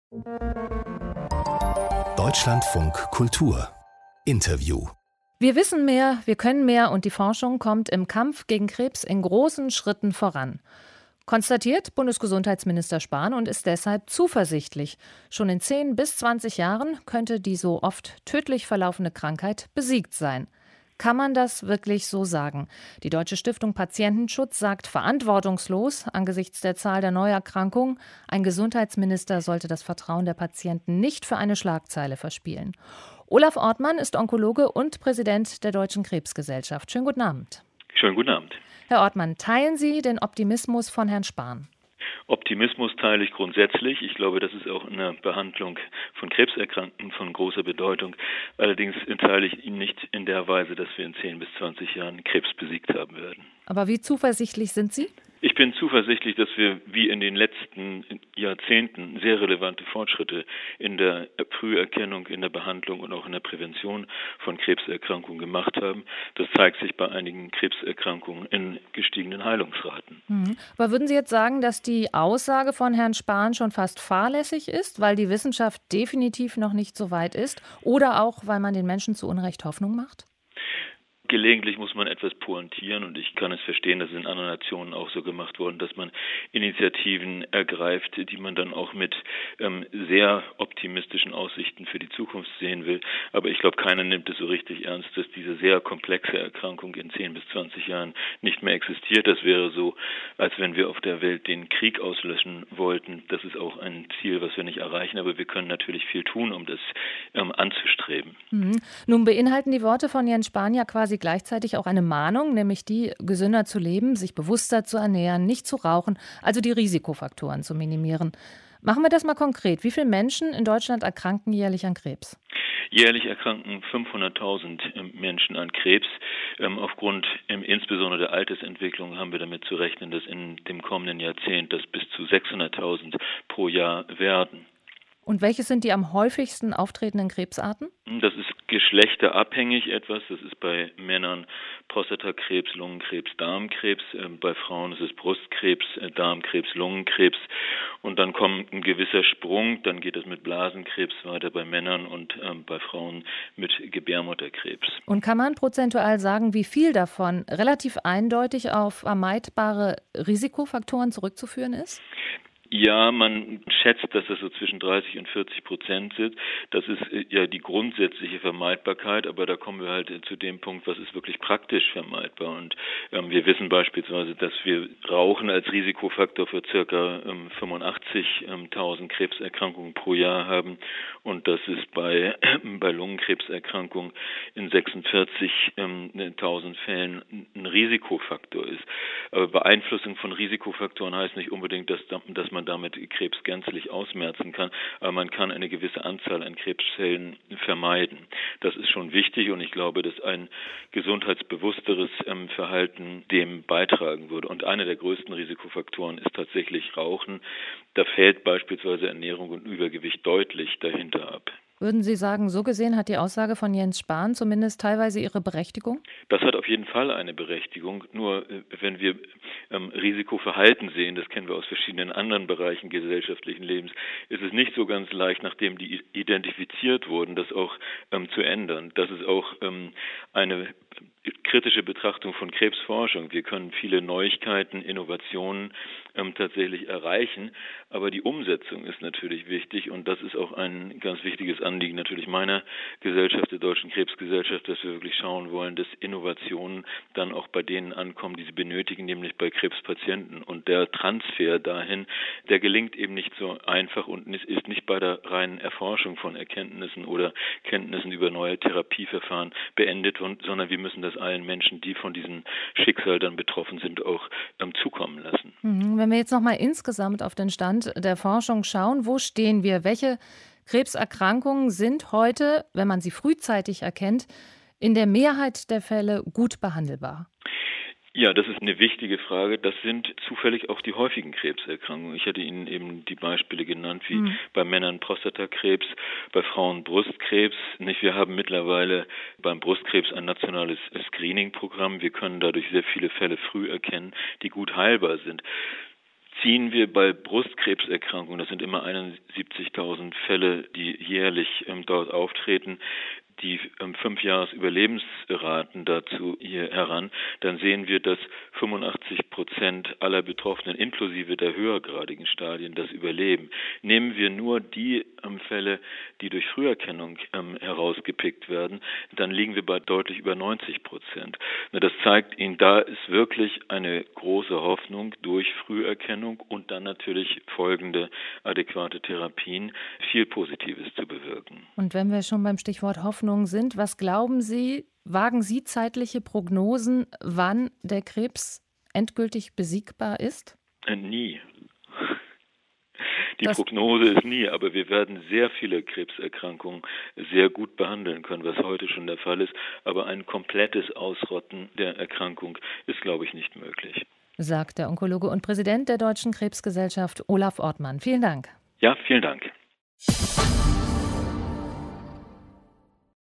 Deutschlandfunk Kultur Interview. Wir wissen mehr, wir können mehr und die Forschung kommt im Kampf gegen Krebs in großen Schritten voran. Konstatiert Bundesgesundheitsminister Spahn und ist deshalb zuversichtlich. Schon in 10 bis 20 Jahren könnte die so oft tödlich verlaufende Krankheit besiegt sein. Kann man das wirklich so sagen? Die Deutsche Stiftung Patientenschutz sagt verantwortungslos angesichts der Zahl der Neuerkrankungen, ein Gesundheitsminister sollte das Vertrauen der Patienten nicht für eine Schlagzeile verspielen. Olaf Ortmann ist Onkologe und Präsident der Deutschen Krebsgesellschaft. Schönen guten Abend. Schönen guten Abend. Herr Ortmann, teilen Sie den Optimismus von Herrn Spahn? Optimismus teile ich grundsätzlich. Ich glaube, das ist auch in der Behandlung von Krebserkrankten von großer Bedeutung. Allerdings teile ich ihn nicht in der Weise, dass wir in 10 bis 20 Jahren Krebs besiegt haben werden. Aber wie zuversichtlich sind Sie? Ich bin zuversichtlich, dass wir wie in den letzten Jahrzehnten sehr relevante Fortschritte in der Früherkennung, in der Behandlung und auch in der Prävention von Krebserkrankungen gemacht haben. Das zeigt sich bei einigen Krebserkrankungen in gestiegenen Heilungsraten. Aber würden Sie jetzt sagen, dass die Aussage von Herrn Spahn schon fast fahrlässig ist, weil die Wissenschaft definitiv noch nicht so weit ist oder auch, weil man den Menschen zu Unrecht Hoffnung macht? Gelegentlich muss man etwas pointieren und ich kann es verstehen, dass es in anderen Nationen auch so gemacht worden, dass man Initiativen ergreift, die man dann auch mit sehr optimistischen Aussichten für die Zukunft sehen will. Aber ich glaube, keiner nimmt es so richtig ernst, dass diese sehr komplexe Erkrankung in 10 bis 20 Jahren nicht mehr existiert. Das wäre so, als wenn wir auf der Welt den Krieg auslöschen wollten. Das ist auch ein Ziel, was wir nicht erreichen, aber wir können natürlich viel tun, um das anzustreben. Nun beinhalten die Worte von Jens Spahn ja quasi gleichzeitig auch eine Mahnung, nämlich die, gesünder zu leben, sich bewusster zu ernähren, nicht zu rauchen, also die Risikofaktoren zu minimieren. Machen wir das mal konkret. Wie viele Menschen in Deutschland erkranken jährlich an Krebs? Jährlich erkranken 500.000 Menschen an Krebs. Aufgrund insbesondere der Altersentwicklung haben wir damit zu rechnen, dass in dem kommenden Jahrzehnt das bis zu 600.000 pro Jahr werden. Und welche sind die am häufigsten auftretenden Krebsarten? Das ist geschlechterabhängig etwas. Das ist bei Männern Prostatakrebs, Lungenkrebs, Darmkrebs. Bei Frauen ist es Brustkrebs, Darmkrebs, Lungenkrebs. Und dann kommt ein gewisser Sprung. Dann geht es mit Blasenkrebs weiter bei Männern und bei Frauen mit Gebärmutterkrebs. Und kann man prozentual sagen, wie viel davon relativ eindeutig auf vermeidbare Risikofaktoren zurückzuführen ist? Ja, man schätzt, dass es so zwischen 30% und 40% sind. Das ist ja die grundsätzliche Vermeidbarkeit, aber da kommen wir halt zu dem Punkt, was ist wirklich praktisch vermeidbar. Und wir wissen beispielsweise, dass wir Rauchen als Risikofaktor für ca. 85.000 Krebserkrankungen pro Jahr haben und dass es bei Lungenkrebserkrankungen in 46.000 Fällen ein Risikofaktor ist. Aber Beeinflussung von Risikofaktoren heißt nicht unbedingt, dass man damit Krebs gänzlich ausmerzen kann, aber man kann eine gewisse Anzahl an Krebszellen vermeiden. Das ist schon wichtig und ich glaube, dass ein gesundheitsbewussteres Verhalten dem beitragen würde. Und einer der größten Risikofaktoren ist tatsächlich Rauchen. Da fällt beispielsweise Ernährung und Übergewicht deutlich dahinter ab. Würden Sie sagen, so gesehen hat die Aussage von Jens Spahn zumindest teilweise ihre Berechtigung? Das hat auf jeden Fall eine Berechtigung. Nur wenn wir Risikoverhalten sehen, das kennen wir aus verschiedenen anderen Bereichen gesellschaftlichen Lebens, ist es nicht so ganz leicht, nachdem die identifiziert wurden, das auch zu ändern. Das ist auch eine kritische Betrachtung von Krebsforschung. Wir können viele Neuigkeiten, Innovationen tatsächlich erreichen, aber die Umsetzung ist natürlich wichtig und das ist auch ein ganz wichtiges Anliegen natürlich meiner Gesellschaft, der Deutschen Krebsgesellschaft, dass wir wirklich schauen wollen, dass Innovationen dann auch bei denen ankommen, die sie benötigen, nämlich bei Krebspatienten. Und der Transfer dahin, der gelingt eben nicht so einfach und ist nicht bei der reinen Erforschung von Erkenntnissen oder Kenntnissen über neue Therapieverfahren beendet, sondern wir müssen das allen Menschen, die von diesem Schicksal dann betroffen sind, auch zukommen lassen. Wenn wir jetzt noch mal insgesamt auf den Stand der Forschung schauen, wo stehen wir? Welche Krebserkrankungen sind heute, wenn man sie frühzeitig erkennt, in der Mehrheit der Fälle gut behandelbar? Ja, das ist eine wichtige Frage. Das sind zufällig auch die häufigen Krebserkrankungen. Ich hatte Ihnen eben die Beispiele genannt, wie bei Männern Prostatakrebs, bei Frauen Brustkrebs. Wir haben mittlerweile beim Brustkrebs ein nationales Screening-Programm. Wir können dadurch sehr viele Fälle früh erkennen, die gut heilbar sind. ziehen wir bei Brustkrebserkrankungen, das sind immer 71.000 Fälle, die jährlich dort auftreten, die 5-Jahres-Überlebensraten dazu hier heran, dann sehen wir, dass 85% aller Betroffenen inklusive der höhergradigen Stadien das überleben. Nehmen wir nur die Fälle, die durch Früherkennung herausgepickt werden, dann liegen wir bei deutlich über 90%. Das zeigt Ihnen, da ist wirklich eine große Hoffnung durch Früherkennung und dann natürlich folgende adäquate Therapien viel Positives zu bewirken. Und wenn wir schon beim Stichwort Hoffnung sind, was glauben Sie, wagen Sie zeitliche Prognosen, wann der Krebs endgültig besiegbar ist? Nie. Die Prognose ist nie, aber wir werden sehr viele Krebserkrankungen sehr gut behandeln können, was heute schon der Fall ist. Aber ein komplettes Ausrotten der Erkrankung ist, glaube ich, nicht möglich. Sagt der Onkologe und Präsident der Deutschen Krebsgesellschaft Olaf Ortmann. Vielen Dank. Ja, vielen Dank.